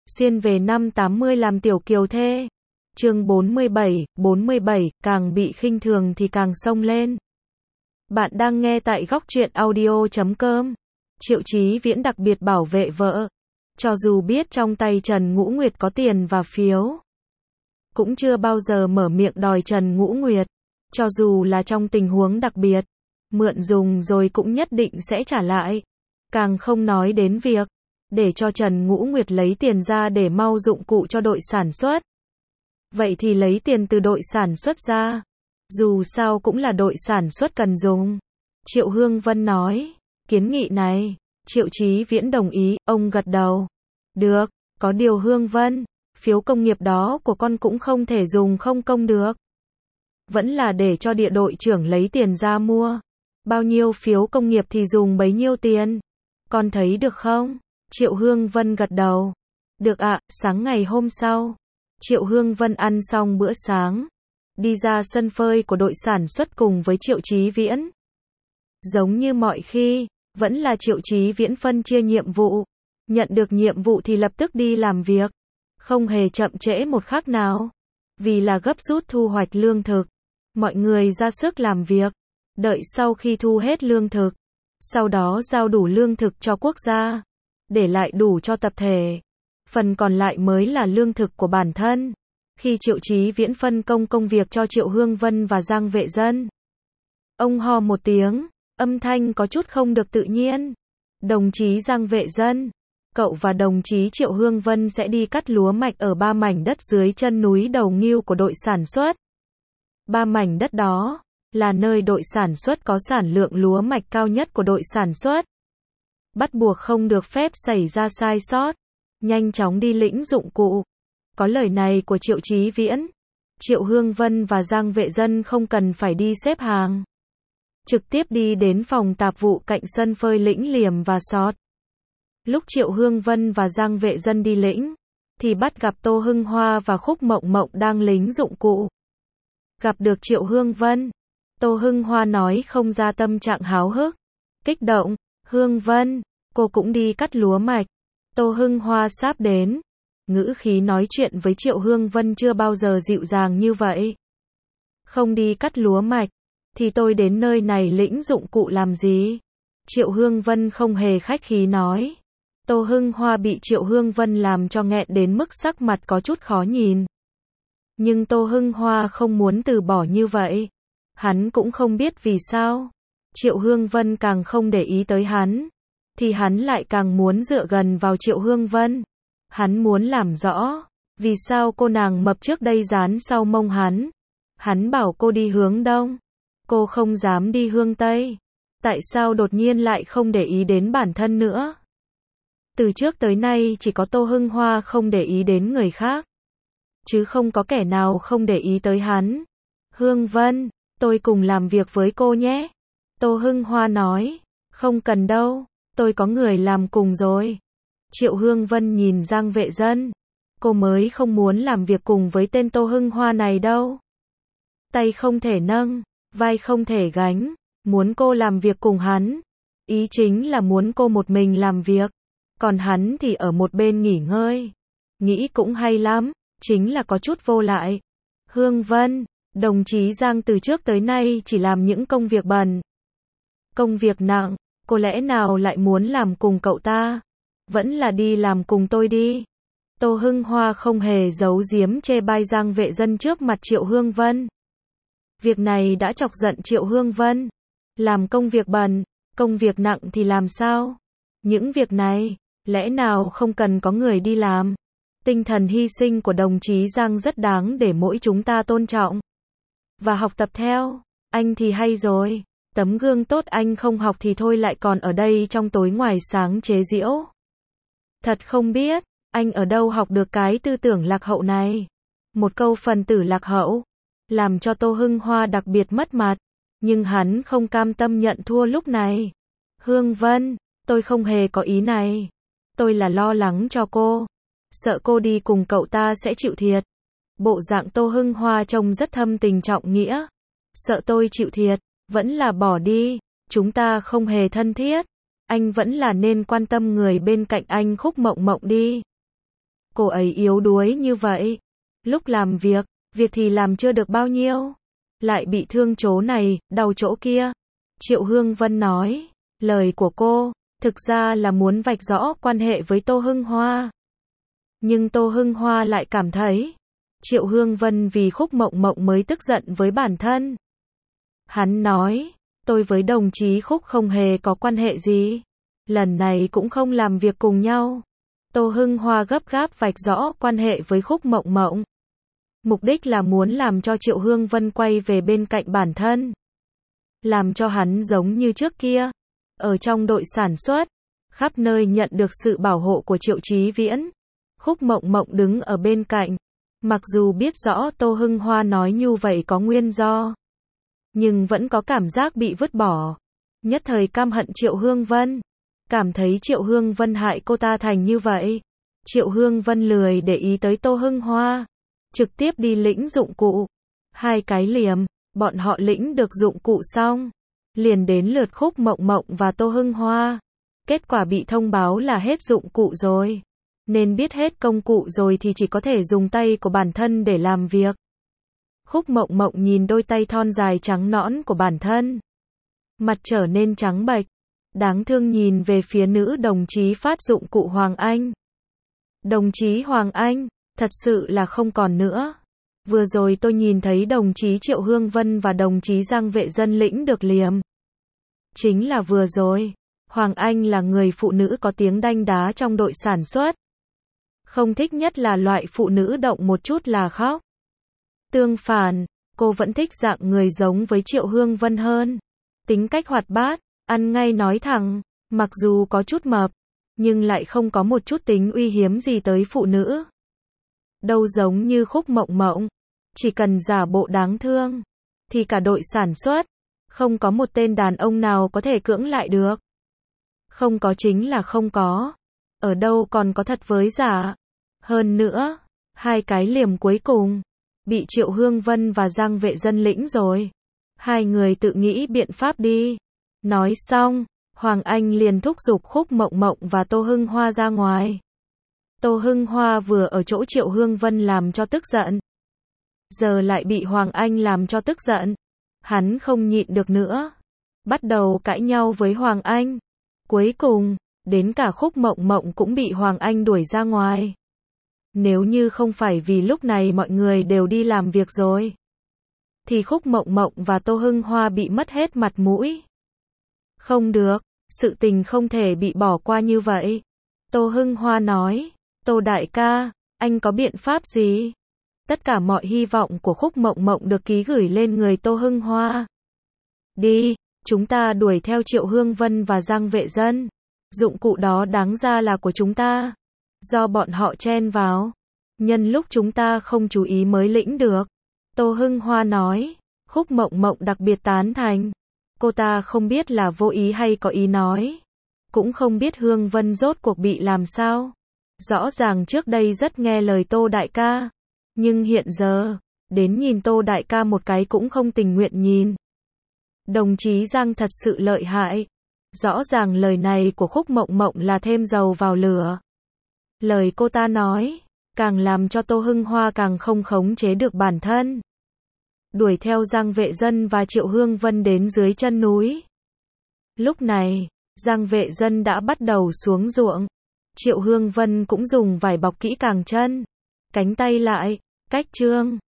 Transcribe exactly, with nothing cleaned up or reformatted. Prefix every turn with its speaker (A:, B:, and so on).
A: xuyên về năm tám mươi làm tiểu kiều thê. Chương bốn mươi bảy, bốn mươi bảy, càng bị khinh thường thì càng xông lên. Bạn đang nghe tại góc truyện audio chấm com. Triệu Chí Viễn đặc biệt bảo vệ vợ. Cho dù biết trong tay Trần Ngũ Nguyệt có tiền và phiếu, cũng chưa bao giờ mở miệng đòi Trần Ngũ Nguyệt. Cho dù là trong tình huống đặc biệt, mượn dùng rồi cũng nhất định sẽ trả lại. Càng không nói đến việc để cho Trần Ngũ Nguyệt lấy tiền ra để mau dụng cụ cho đội sản xuất. Vậy thì lấy tiền từ đội sản xuất ra. Dù sao cũng là đội sản xuất cần dùng. Triệu Hương Vân nói, kiến nghị này, Triệu Chí Viễn đồng ý, ông gật đầu. Được, có điều Hương Vân, phiếu công nghiệp đó của con cũng không thể dùng không công được. Vẫn là để cho địa đội trưởng lấy tiền ra mua. Bao nhiêu phiếu công nghiệp thì dùng bấy nhiêu tiền. Con thấy được không? Triệu Hương Vân gật đầu. Được ạ. Sáng ngày hôm sau, Triệu Hương Vân ăn xong bữa sáng, đi ra sân phơi của đội sản xuất cùng với Triệu Chí Viễn. Giống như mọi khi, vẫn là Triệu Chí Viễn phân chia nhiệm vụ. Nhận được nhiệm vụ thì lập tức đi làm việc, không hề chậm trễ một khắc nào. Vì là gấp rút thu hoạch lương thực, mọi người ra sức làm việc, đợi sau khi thu hết lương thực, sau đó giao đủ lương thực cho quốc gia, để lại đủ cho tập thể. Phần còn lại mới là lương thực của bản thân. Khi Triệu Chí Viễn phân công công việc cho Triệu Hương Vân và Giang Vệ Dân, ông ho một tiếng, âm thanh có chút không được tự nhiên. Đồng chí Giang Vệ Dân, cậu và đồng chí Triệu Hương Vân sẽ đi cắt lúa mạch ở ba mảnh đất dưới chân núi Đầu Ngưu của đội sản xuất. Ba mảnh đất đó là nơi đội sản xuất có sản lượng lúa mạch cao nhất của đội sản xuất. Bắt buộc không được phép xảy ra sai sót. Nhanh chóng đi lĩnh dụng cụ. Có lời này của Triệu Chí Viễn, Triệu Hương Vân và Giang Vệ Dân không cần phải đi xếp hàng, trực tiếp đi đến phòng tạp vụ cạnh sân phơi lĩnh liềm và sọt. Lúc Triệu Hương Vân và Giang Vệ Dân đi lĩnh, thì bắt gặp Tô Hưng Hoa và Khúc Mộng Mộng đang lĩnh dụng cụ. Gặp được Triệu Hương Vân, Tô Hưng Hoa nói không ra tâm trạng háo hức, kích động. Hương Vân, cô cũng đi cắt lúa mạch. Tô Hưng Hoa sáp đến, ngữ khí nói chuyện với Triệu Hương Vân chưa bao giờ dịu dàng như vậy. Không đi cắt lúa mạch, thì tôi đến nơi này lĩnh dụng cụ làm gì? Triệu Hương Vân không hề khách khí nói. Tô Hưng Hoa bị Triệu Hương Vân làm cho nghẹn đến mức sắc mặt có chút khó nhìn. Nhưng Tô Hưng Hoa không muốn từ bỏ như vậy. Hắn cũng không biết vì sao Triệu Hương Vân càng không để ý tới hắn, thì hắn lại càng muốn dựa gần vào Triệu Hương Vân. Hắn muốn làm rõ, vì sao cô nàng mập trước đây dán sau mông hắn. Hắn bảo cô đi hướng đông, cô không dám đi hướng tây. Tại sao đột nhiên lại không để ý đến bản thân nữa? Từ trước tới nay chỉ có Tô Hưng Hoa không để ý đến người khác, chứ không có kẻ nào không để ý tới hắn. Hương Vân, tôi cùng làm việc với cô nhé. Tô Hưng Hoa nói, không cần đâu, tôi có người làm cùng rồi. Triệu Hương Vân nhìn Giang Vệ Dân, cô mới không muốn làm việc cùng với tên Tô Hưng Hoa này đâu. Tay không thể nâng, vai không thể gánh, muốn cô làm việc cùng hắn, ý chính là muốn cô một mình làm việc, còn hắn thì ở một bên nghỉ ngơi. Nghĩ cũng hay lắm, chính là có chút vô lại. Hương Vân, đồng chí Giang từ trước tới nay chỉ làm những công việc bẩn, công việc nặng, cô lẽ nào lại muốn làm cùng cậu ta? Vẫn là đi làm cùng tôi đi. Tô Hưng Hoa không hề giấu giếm chê bai Giang Vệ Dân trước mặt Triệu Hương Vân. Việc này đã chọc giận Triệu Hương Vân. Làm công việc bẩn, công việc nặng thì làm sao? Những việc này, lẽ nào không cần có người đi làm? Tinh thần hy sinh của đồng chí Giang rất đáng để mỗi chúng ta tôn trọng và học tập theo. Anh thì hay rồi, tấm gương tốt anh không học thì thôi lại còn ở đây trong tối ngoài sáng chế giễu. Thật không biết, anh ở đâu học được cái tư tưởng lạc hậu này. Một câu phần tử lạc hậu, làm cho Tô Hưng Hoa đặc biệt mất mặt, nhưng hắn không cam tâm nhận thua lúc này. Hương Vân, tôi không hề có ý này. Tôi là lo lắng cho cô, sợ cô đi cùng cậu ta sẽ chịu thiệt. Bộ dạng Tô Hưng Hoa trông rất thâm tình trọng nghĩa. Sợ tôi chịu thiệt, vẫn là bỏ đi, chúng ta không hề thân thiết. Anh vẫn là nên quan tâm người bên cạnh anh Khúc Mộng Mộng đi. Cô ấy yếu đuối như vậy. Lúc làm việc, việc thì làm chưa được bao nhiêu. Lại bị thương chỗ này, đau chỗ kia. Triệu Hương Vân nói, lời của cô, thực ra là muốn vạch rõ quan hệ với Tô Hưng Hoa. Nhưng Tô Hưng Hoa lại cảm thấy, Triệu Hương Vân vì Khúc Mộng Mộng mới tức giận với bản thân. Hắn nói, tôi với đồng chí Khúc không hề có quan hệ gì. Lần này cũng không làm việc cùng nhau. Tô Hưng Hoa gấp gáp vạch rõ quan hệ với Khúc Mộng Mộng. Mục đích là muốn làm cho Triệu Hương Vân quay về bên cạnh bản thân. Làm cho hắn giống như trước kia. Ở trong đội sản xuất, khắp nơi nhận được sự bảo hộ của Triệu Chí Viễn. Khúc Mộng Mộng đứng ở bên cạnh. Mặc dù biết rõ Tô Hưng Hoa nói như vậy có nguyên do. Nhưng vẫn có cảm giác bị vứt bỏ. Nhất thời căm hận Triệu Hương Vân. Cảm thấy Triệu Hương Vân hại cô ta thành như vậy. Triệu Hương Vân lười để ý tới Tô Hưng Hoa. Trực tiếp đi lĩnh dụng cụ. Hai cái liềm, bọn họ lĩnh được dụng cụ xong. Liền đến lượt Khúc Mộng Mộng và Tô Hưng Hoa. Kết quả bị thông báo là hết dụng cụ rồi. Nên biết hết công cụ rồi thì chỉ có thể dùng tay của bản thân để làm việc. Khúc Mộng Mộng nhìn đôi tay thon dài trắng nõn của bản thân. Mặt trở nên trắng bệch. Đáng thương nhìn về phía nữ đồng chí phát dụng cụ Hoàng Anh. Đồng chí Hoàng Anh, thật sự là không còn nữa. Vừa rồi tôi nhìn thấy đồng chí Triệu Hương Vân và đồng chí Giang Vệ Dân lĩnh được liềm. Chính là vừa rồi. Hoàng Anh là người phụ nữ có tiếng đanh đá trong đội sản xuất. Không thích nhất là loại phụ nữ động một chút là khóc. Tương phản, cô vẫn thích dạng người giống với Triệu Hương Vân hơn. Tính cách hoạt bát, ăn ngay nói thẳng, mặc dù có chút mập, nhưng lại không có một chút tính uy hiếm gì tới phụ nữ. Đâu giống như Khúc Mộng Mộng, chỉ cần giả bộ đáng thương, thì cả đội sản xuất, không có một tên đàn ông nào có thể cưỡng lại được. Không có chính là không có, ở đâu còn có thật với giả. Hơn nữa, hai cái liềm cuối cùng, bị Triệu Hương Vân và Giang Vệ Dân lĩnh rồi. Hai người tự nghĩ biện pháp đi. Nói xong, Hoàng Anh liền thúc giục Khúc Mộng Mộng và Tô Hưng Hoa ra ngoài. Tô Hưng Hoa vừa ở chỗ Triệu Hương Vân làm cho tức giận. Giờ lại bị Hoàng Anh làm cho tức giận. Hắn không nhịn được nữa. Bắt đầu cãi nhau với Hoàng Anh. Cuối cùng, đến cả Khúc Mộng Mộng cũng bị Hoàng Anh đuổi ra ngoài. Nếu như không phải vì lúc này mọi người đều đi làm việc rồi, thì Khúc Mộng Mộng và Tô Hưng Hoa bị mất hết mặt mũi. Không được, sự tình không thể bị bỏ qua như vậy. Tô Hưng Hoa nói, Tô đại ca, anh có biện pháp gì? Tất cả mọi hy vọng của Khúc Mộng Mộng được ký gửi lên người Tô Hưng Hoa. Đi, chúng ta đuổi theo Triệu Hương Vân và Giang Vệ Dân. Dụng cụ đó đáng ra là của chúng ta. Do bọn họ chen vào. Nhân lúc chúng ta không chú ý mới lĩnh được. Tô Hưng Hoa nói. Khúc Mộng Mộng đặc biệt tán thành. Cô ta không biết là vô ý hay có ý nói. Cũng không biết Hương Vân rốt cuộc bị làm sao. Rõ ràng trước đây rất nghe lời Tô đại ca. Nhưng hiện giờ, đến nhìn Tô đại ca một cái cũng không tình nguyện nhìn. Đồng chí Giang thật sự lợi hại. Rõ ràng lời này của Khúc Mộng Mộng là thêm dầu vào lửa. Lời cô ta nói, càng làm cho Tô Hưng Hoa càng không khống chế được bản thân. Đuổi theo Giang Vệ Dân và Triệu Hương Vân đến dưới chân núi. Lúc này, Giang Vệ Dân đã bắt đầu xuống ruộng. Triệu Hương Vân cũng dùng vải bọc kỹ càng chân, cánh tay lại, cách trương.